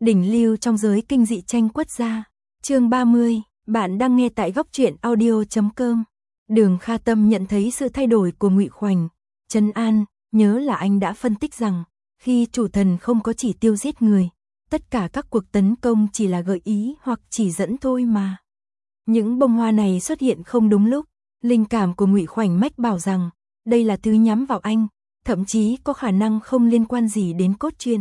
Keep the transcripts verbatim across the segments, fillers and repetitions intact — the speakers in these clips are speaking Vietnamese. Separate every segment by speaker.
Speaker 1: đỉnh lưu trong giới kinh dị tranh quất gia. Chương ba mươi, bạn đang nghe tại góc truyện audio chấm com. Đường Kha Tâm nhận thấy sự thay đổi của Ngụy Khoảnh, trấn an, nhớ là anh đã phân tích rằng, khi chủ thần không có chỉ tiêu giết người, tất cả các cuộc tấn công chỉ là gợi ý hoặc chỉ dẫn thôi mà. Những bông hoa này xuất hiện không đúng lúc, linh cảm của Ngụy Khoảnh mách bảo rằng, đây là thứ nhắm vào anh, thậm chí có khả năng không liên quan gì đến cốt truyện.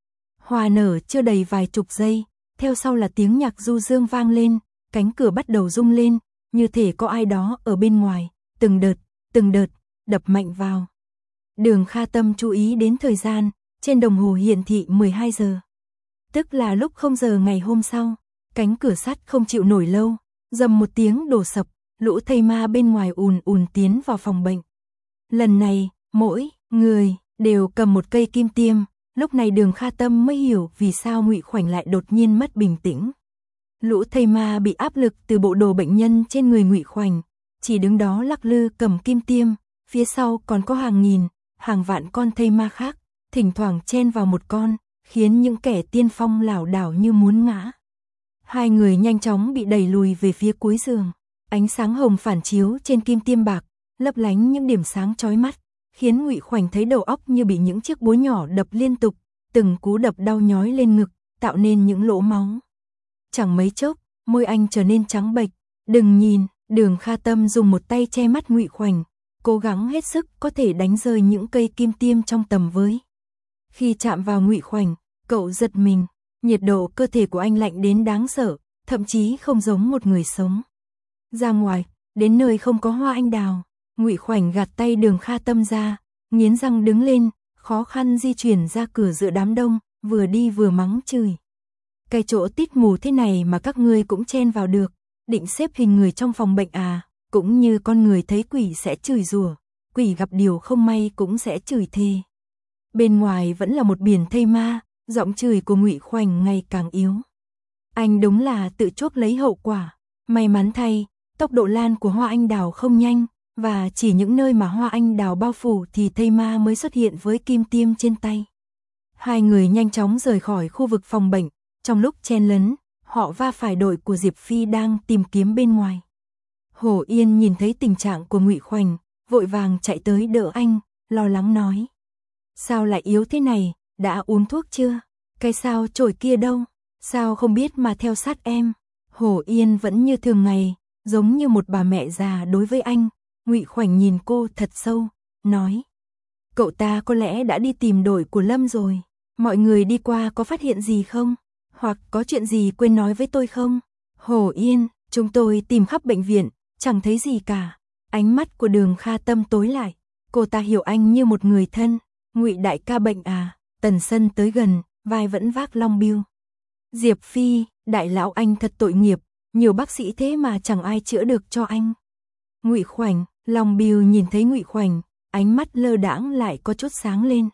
Speaker 1: Hoa nở chưa đầy vài chục giây, theo sau là tiếng nhạc du dương vang lên, cánh cửa bắt đầu rung lên, như thể có ai đó ở bên ngoài, từng đợt, từng đợt, đập mạnh vào. Đường Kha Tâm chú ý đến thời gian, trên đồng hồ hiển thị mười hai giờ. Tức là lúc không giờ ngày hôm sau, cánh cửa sắt không chịu nổi lâu, rầm một tiếng đổ sập, lũ thây ma bên ngoài ùn ùn tiến vào phòng bệnh. Lần này, mỗi người đều cầm một cây kim tiêm, lúc này Đường Kha Tâm mới hiểu vì sao Ngụy Khoảnh lại đột nhiên mất bình tĩnh. Lũ thây ma bị áp lực từ bộ đồ bệnh nhân trên người Ngụy Khoảnh, chỉ đứng đó lắc lư cầm kim tiêm, phía sau còn có hàng nghìn, hàng vạn con thây ma khác, thỉnh thoảng chen vào một con, khiến những kẻ tiên phong lảo đảo như muốn ngã. Hai người nhanh chóng bị đẩy lùi về phía cuối giường, ánh sáng hồng phản chiếu trên kim tiêm bạc, lấp lánh những điểm sáng chói mắt, khiến Ngụy Khoảnh thấy đầu óc như bị những chiếc búa nhỏ đập liên tục, từng cú đập đau nhói lên ngực, tạo nên những lỗ máu. Chẳng mấy chốc, môi anh trở nên trắng bệch. Đừng nhìn, Đường Kha Tâm dùng một tay che mắt Ngụy Khoảnh, cố gắng hết sức có thể đánh rơi những cây kim tiêm trong tầm với. Khi chạm vào Ngụy Khoảnh, cậu giật mình, nhiệt độ cơ thể của anh lạnh đến đáng sợ, thậm chí không giống một người sống. Ra ngoài, đến nơi không có hoa anh đào, Ngụy Khoảnh gạt tay Đường Kha Tâm ra, nghiến răng đứng lên, khó khăn di chuyển ra cửa giữa đám đông, vừa đi vừa mắng chửi. Cái chỗ tít mù thế này mà các ngươi cũng chen vào được, định xếp hình người trong phòng bệnh à, cũng như con người thấy quỷ sẽ chửi rủa, quỷ gặp điều không may cũng sẽ chửi thề. Bên ngoài vẫn là một biển thây ma, giọng chửi của Ngụy Khoảnh ngày càng yếu. Anh đúng là tự chuốc lấy hậu quả, may mắn thay, tốc độ lan của hoa anh đào không nhanh, và chỉ những nơi mà hoa anh đào bao phủ thì thây ma mới xuất hiện với kim tiêm trên tay. Hai người nhanh chóng rời khỏi khu vực phòng bệnh, trong lúc chen lấn, họ va phải đội của Diệp Phi đang tìm kiếm bên ngoài. Hổ Yên nhìn thấy tình trạng của Ngụy Khoảnh, vội vàng chạy tới đỡ anh, lo lắng nói. Sao lại yếu thế này, đã uống thuốc chưa? Cái sao chổi kia đâu? Sao không biết mà theo sát em? Hổ Yên vẫn như thường ngày, giống như một bà mẹ già đối với anh. Ngụy Khoảnh nhìn cô thật sâu, nói. Cậu ta có lẽ đã đi tìm đội của Lâm rồi. Mọi người đi qua có phát hiện gì không? Hoặc có chuyện gì quên nói với tôi không? Hổ Yên, chúng tôi tìm khắp bệnh viện, chẳng thấy gì cả. Ánh mắt của Đường Kha Tâm tối lại. Cô ta hiểu anh như một người thân. Ngụy đại ca bệnh à? Tần Sân tới gần, vai vẫn vác long biêu. Diệp Phi, đại lão anh thật tội nghiệp, nhiều bác sĩ thế mà chẳng ai chữa được cho anh. Ngụy Khoảnh, Long Biêu nhìn thấy Ngụy Khoảnh, ánh mắt lơ đãng lại có chút sáng lên.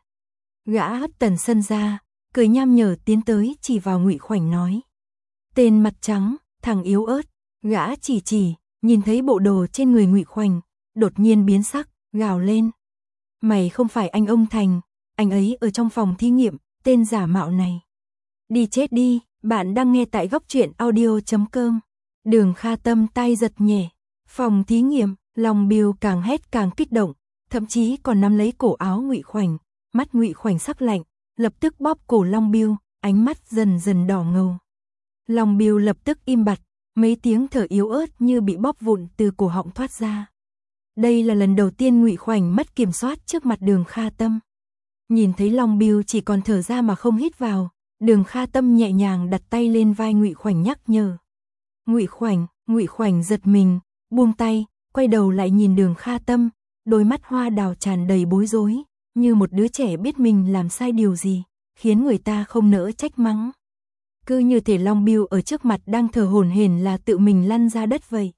Speaker 1: Gã hất Tần Sân ra, cười nham nhở tiến tới chỉ vào Ngụy Khoảnh nói. Tên mặt trắng, thằng yếu ớt, gã chỉ chỉ, nhìn thấy bộ đồ trên người Ngụy Khoảnh, đột nhiên biến sắc, gào lên. Mày không phải anh ông Thành, anh ấy ở trong phòng thí nghiệm, tên giả mạo này. Đi chết đi, bạn đang nghe tại góc truyện audio chấm com. Đường Kha Tâm tay giật nhẹ, phòng thí nghiệm, Long Biêu càng hét càng kích động, thậm chí còn nắm lấy cổ áo Ngụy Khoảnh, mắt Ngụy Khoảnh sắc lạnh, lập tức bóp cổ Long Biêu, ánh mắt dần dần đỏ ngầu. Long Biêu lập tức im bặt, mấy tiếng thở yếu ớt như bị bóp vụn từ cổ họng thoát ra. Đây là lần đầu tiên Ngụy Khoảnh mất kiểm soát trước mặt Đường Kha Tâm. Nhìn thấy Long Biêu chỉ còn thở ra mà không hít vào, Đường Kha Tâm nhẹ nhàng đặt tay lên vai Ngụy Khoảnh nhắc nhở. Ngụy Khoảnh, Ngụy Khoảnh giật mình, buông tay, quay đầu lại nhìn Đường Kha Tâm, đôi mắt hoa đào tràn đầy bối rối, như một đứa trẻ biết mình làm sai điều gì, khiến người ta không nỡ trách mắng. Cứ như thể Long Biêu ở trước mặt đang thở hổn hển là tự mình lăn ra đất vậy.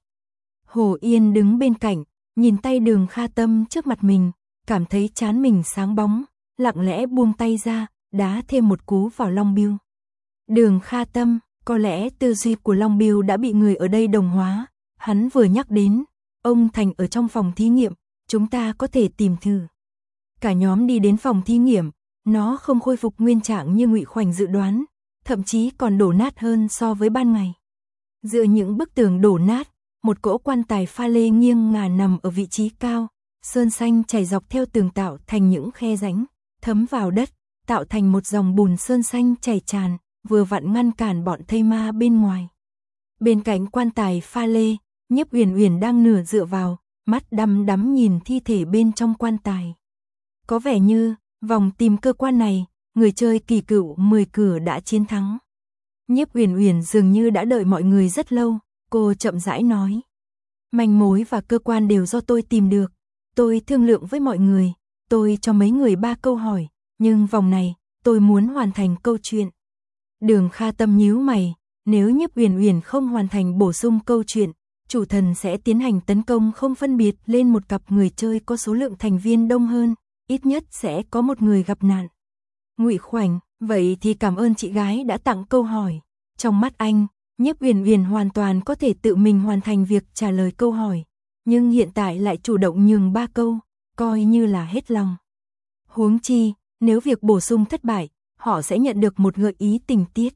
Speaker 1: Hồ Yên đứng bên cạnh, nhìn tay Đường Kha Tâm trước mặt mình, cảm thấy trán mình sáng bóng, lặng lẽ buông tay ra, đá thêm một cú vào Long Biêu. Đường Kha Tâm, có lẽ tư duy của Long Biêu đã bị người ở đây đồng hóa, hắn vừa nhắc đến, ông Thành ở trong phòng thí nghiệm, chúng ta có thể tìm thử. Cả nhóm đi đến phòng thí nghiệm, nó không khôi phục nguyên trạng như Ngụy Khoảnh dự đoán, thậm chí còn đổ nát hơn so với ban ngày. Giữa những bức tường đổ nát, một cỗ quan tài pha lê nghiêng ngả nằm ở vị trí cao, sơn xanh chảy dọc theo tường tạo thành những khe rãnh, thấm vào đất, tạo thành một dòng bùn sơn xanh chảy tràn, vừa vặn ngăn cản bọn thây ma bên ngoài. Bên cạnh quan tài pha lê, Nhiếp Uyển Uyển đang nửa dựa vào, mắt đăm đắm nhìn thi thể bên trong quan tài. Có vẻ như, vòng tìm cơ quan này, người chơi kỳ cựu mười cửa đã chiến thắng. Nhiếp Uyển Uyển dường như đã đợi mọi người rất lâu, cô chậm rãi nói. Manh mối và cơ quan đều do tôi tìm được. Tôi thương lượng với mọi người, tôi cho mấy người ba câu hỏi, nhưng vòng này, tôi muốn hoàn thành câu chuyện. Đường Kha Tâm nhíu mày, nếu Nhiếp Uyển Uyển không hoàn thành bổ sung câu chuyện, chủ thần sẽ tiến hành tấn công không phân biệt lên một cặp người chơi có số lượng thành viên đông hơn, ít nhất sẽ có một người gặp nạn. Ngụy Khoảnh, vậy thì cảm ơn chị gái đã tặng câu hỏi. Trong mắt anh, Nhiếp Uyển Uyển hoàn toàn có thể tự mình hoàn thành việc trả lời câu hỏi, nhưng hiện tại lại chủ động nhường ba câu, coi như là hết lòng. Huống chi, nếu việc bổ sung thất bại, họ sẽ nhận được một gợi ý tình tiết.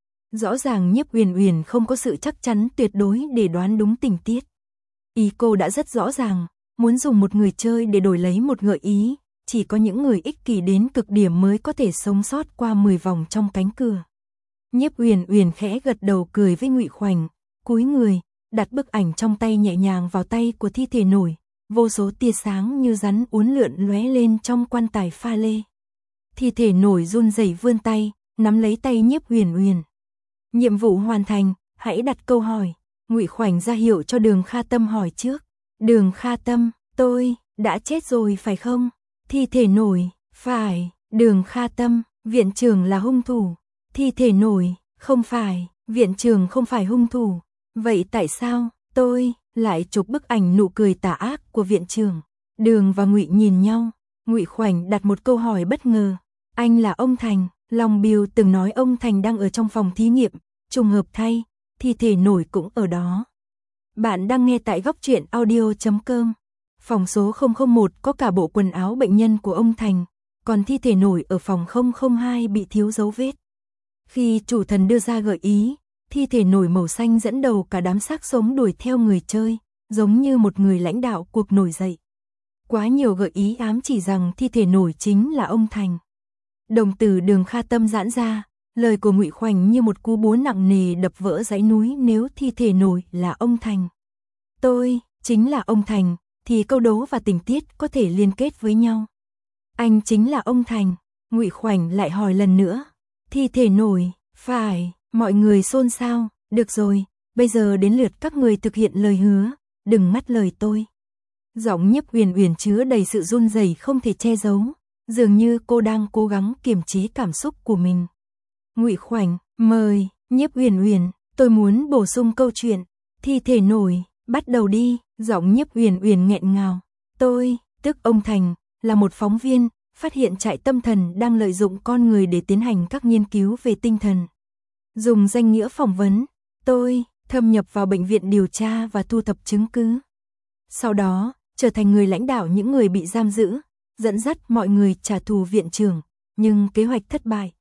Speaker 1: Rõ ràng Nhiếp Uyển Uyển không có sự chắc chắn tuyệt đối để đoán đúng tình tiết. Ý cô đã rất rõ ràng, muốn dùng một người chơi để đổi lấy một gợi ý, chỉ có những người ích kỷ đến cực điểm mới có thể sống sót qua mười vòng trong cánh cửa. Nhiếp Uyển Uyển khẽ gật đầu cười với Ngụy Khoảnh, cúi người, đặt bức ảnh trong tay nhẹ nhàng vào tay của thi thể nổi, vô số tia sáng như rắn uốn lượn lóe lên trong quan tài pha lê. Thi thể nổi run rẩy vươn tay, nắm lấy tay Nhiếp Uyển Uyển. Nhiệm vụ hoàn thành, hãy đặt câu hỏi. Ngụy Khoảnh ra hiệu cho Đường Kha Tâm hỏi trước. Đường Kha Tâm, tôi đã chết rồi phải không? Thi thể nổi, phải. Đường Kha Tâm, viện trưởng là hung thủ. Thi thể nổi, không phải, viện trưởng không phải hung thủ. Vậy tại sao tôi lại chụp bức ảnh nụ cười tà ác của viện trưởng? Đường và Ngụy nhìn nhau. Ngụy Khoảnh đặt một câu hỏi bất ngờ. Anh là ông Thành. Long Biêu từng nói ông Thành đang ở trong phòng thí nghiệm, trùng hợp thay, thi thể nổi cũng ở đó. Bạn đang nghe tại góc truyện audio chấm com. Phòng số không không một có cả bộ quần áo bệnh nhân của ông Thành, còn thi thể nổi ở phòng không không hai bị thiếu dấu vết. Khi chủ thần đưa ra gợi ý, thi thể nổi màu xanh dẫn đầu cả đám xác sống đuổi theo người chơi, giống như một người lãnh đạo cuộc nổi dậy. Quá nhiều gợi ý ám chỉ rằng thi thể nổi chính là ông Thành. Đồng tử Đường Kha Tâm giãn ra, lời của Ngụy Khoảnh như một cú búa nặng nề đập vỡ dãy núi nếu thi thể nổi là ông Thành. Tôi, chính là ông Thành, thì câu đố và tình tiết có thể liên kết với nhau. Anh chính là ông Thành, Ngụy Khoảnh lại hỏi lần nữa. Thi thể nổi, phải, mọi người xôn xao, được rồi, bây giờ đến lượt các người thực hiện lời hứa, đừng ngắt lời tôi. Giọng Nhiếp Uyển Uyển chứa đầy sự run rẩy không thể che giấu. Dường như cô đang cố gắng kiềm chế cảm xúc của mình. Ngụy Khoảnh, mời, Nhiếp Uyển Uyển, tôi muốn bổ sung câu chuyện. Thi thể nổi, bắt đầu đi, giọng Nhiếp Uyển Uyển nghẹn ngào. Tôi, tức ông Thành, là một phóng viên, phát hiện trại tâm thần đang lợi dụng con người để tiến hành các nghiên cứu về tinh thần. Dùng danh nghĩa phỏng vấn, tôi thâm nhập vào bệnh viện điều tra và thu thập chứng cứ. Sau đó, trở thành người lãnh đạo những người bị giam giữ, dẫn dắt mọi người trả thù viện trưởng, nhưng kế hoạch thất bại.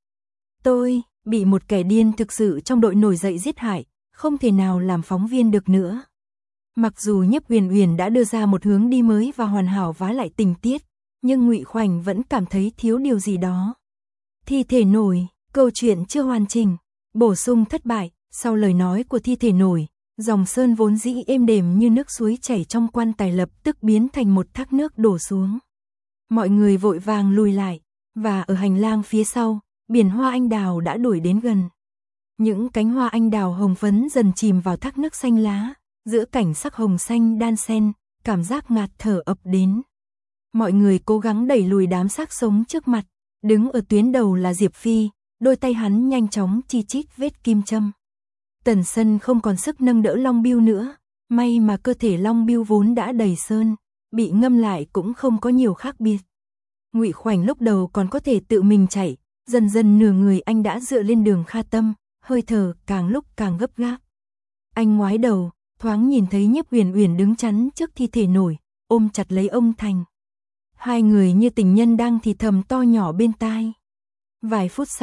Speaker 1: Tôi bị một kẻ điên thực sự trong đội nổi dậy giết hại, không thể nào làm phóng viên được nữa. Mặc dù Nhiếp Uyển Uyển đã đưa ra một hướng đi mới và hoàn hảo vá lại tình tiết, nhưng Ngụy Khoảnh vẫn cảm thấy thiếu điều gì đó. Thi thể nổi, câu chuyện chưa hoàn chỉnh, bổ sung thất bại. Sau lời nói của thi thể nổi, dòng sơn vốn dĩ êm đềm như nước suối chảy trong quan tài lập tức biến thành một thác nước đổ xuống. Mọi người vội vàng lùi lại, và ở hành lang phía sau, biển hoa anh đào đã đuổi đến gần. Những cánh hoa anh đào hồng phấn dần chìm vào thác nước xanh lá, giữa cảnh sắc hồng xanh đan xen, cảm giác ngạt thở ập đến. Mọi người cố gắng đẩy lùi đám xác sống trước mặt, đứng ở tuyến đầu là Diệp Phi, đôi tay hắn nhanh chóng chi chít vết kim châm. Tần Sân không còn sức nâng đỡ Long Biêu nữa, may mà cơ thể Long Biêu vốn đã đầy sơn, bị ngâm lại cũng không có nhiều khác biệt. Ngụy Khoảnh lúc đầu còn có thể tự mình chạy, dần dần nửa người anh đã dựa lên Đường Kha Tâm, hơi thở càng lúc càng gấp gáp. Anh ngoái đầu, thoáng nhìn thấy Nhiếp Uyển Uyển đứng chắn trước thi thể nổi, ôm chặt lấy ông Thành. Hai người như tình nhân đang thì thầm to nhỏ bên tai. Vài phút sau,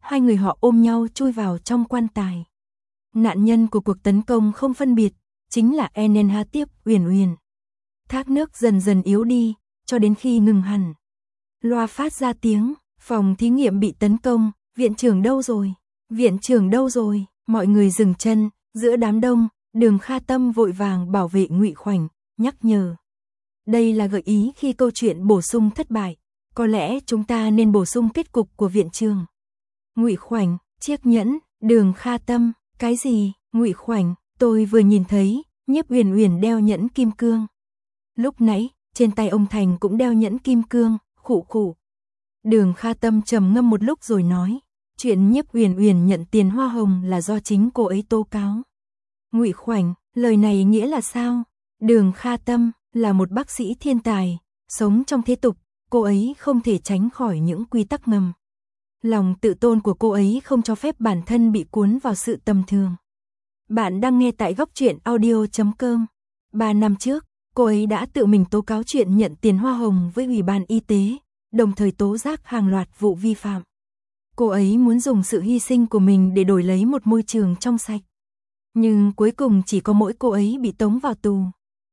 Speaker 1: hai người họ ôm nhau chui vào trong quan tài. Nạn nhân của cuộc tấn công không phân biệt, chính là Enenha tiếp Uyển Uyển. Thác nước dần dần yếu đi, cho đến khi ngừng hẳn. Loa phát ra tiếng, phòng thí nghiệm bị tấn công, viện trưởng đâu rồi? Viện trưởng đâu rồi? Mọi người dừng chân, giữa đám đông, Đường Kha Tâm vội vàng bảo vệ Ngụy Khoảnh, nhắc nhở. Đây là gợi ý khi câu chuyện bổ sung thất bại, có lẽ chúng ta nên bổ sung kết cục của viện trưởng. Ngụy Khoảnh, chiếc nhẫn, Đường Kha Tâm, cái gì? Ngụy Khoảnh, tôi vừa nhìn thấy, Nhiếp Uyển Uyển đeo nhẫn kim cương. Lúc nãy, trên tay ông Thành cũng đeo nhẫn kim cương, khụ khụ. Đường Kha Tâm trầm ngâm một lúc rồi nói, chuyện Nhiếp Uyển Uyển nhận tiền hoa hồng là do chính cô ấy tố cáo. Ngụy Khoảnh, lời này nghĩa là sao? Đường Kha Tâm là một bác sĩ thiên tài, sống trong thế tục, cô ấy không thể tránh khỏi những quy tắc ngầm. Lòng tự tôn của cô ấy không cho phép bản thân bị cuốn vào sự tầm thường. Bạn đang nghe tại góc truyện audio chấm com. Ba năm trước, cô ấy đã tự mình tố cáo chuyện nhận tiền hoa hồng với Ủy ban Y tế, đồng thời tố giác hàng loạt vụ vi phạm. Cô ấy muốn dùng sự hy sinh của mình để đổi lấy một môi trường trong sạch. Nhưng cuối cùng chỉ có mỗi cô ấy bị tống vào tù.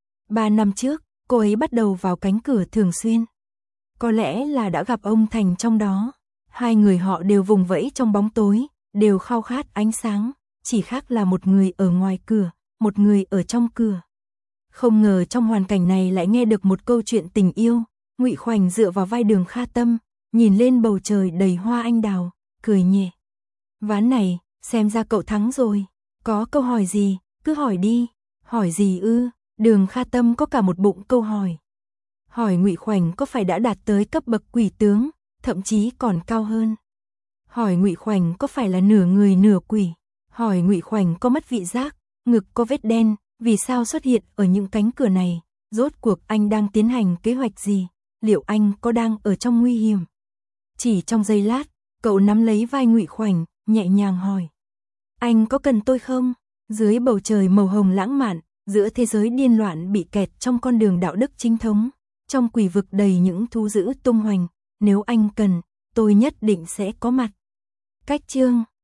Speaker 1: Ba năm trước, cô ấy bắt đầu vào cánh cửa thường xuyên. Có lẽ là đã gặp ông Thành trong đó. Hai người họ đều vùng vẫy trong bóng tối, đều khao khát ánh sáng, chỉ khác là một người ở ngoài cửa, một người ở trong cửa. Không ngờ trong hoàn cảnh này lại nghe được một câu chuyện tình yêu. Ngụy Khoảnh dựa vào vai Đường Kha Tâm, nhìn lên bầu trời đầy hoa anh đào, cười nhẹ. Ván này, xem ra cậu thắng rồi. Có câu hỏi gì, cứ hỏi đi. Hỏi gì ư? Đường Kha Tâm có cả một bụng câu hỏi. Hỏi Ngụy Khoảnh có phải đã đạt tới cấp bậc quỷ tướng, thậm chí còn cao hơn. Hỏi Ngụy Khoảnh có phải là nửa người nửa quỷ. Hỏi Ngụy Khoảnh có mất vị giác, ngực có vết đen, vì sao xuất hiện ở những cánh cửa này, rốt cuộc anh đang tiến hành kế hoạch gì, liệu anh có đang ở trong nguy hiểm. Chỉ trong giây lát, cậu nắm lấy vai Ngụy Khoảnh, nhẹ nhàng hỏi. Anh có cần tôi không? Dưới bầu trời màu hồng lãng mạn, giữa thế giới điên loạn bị kẹt trong con đường đạo đức chính thống, trong quỷ vực đầy những thú dữ tung hoành, nếu anh cần, tôi nhất định sẽ có mặt. Cách chương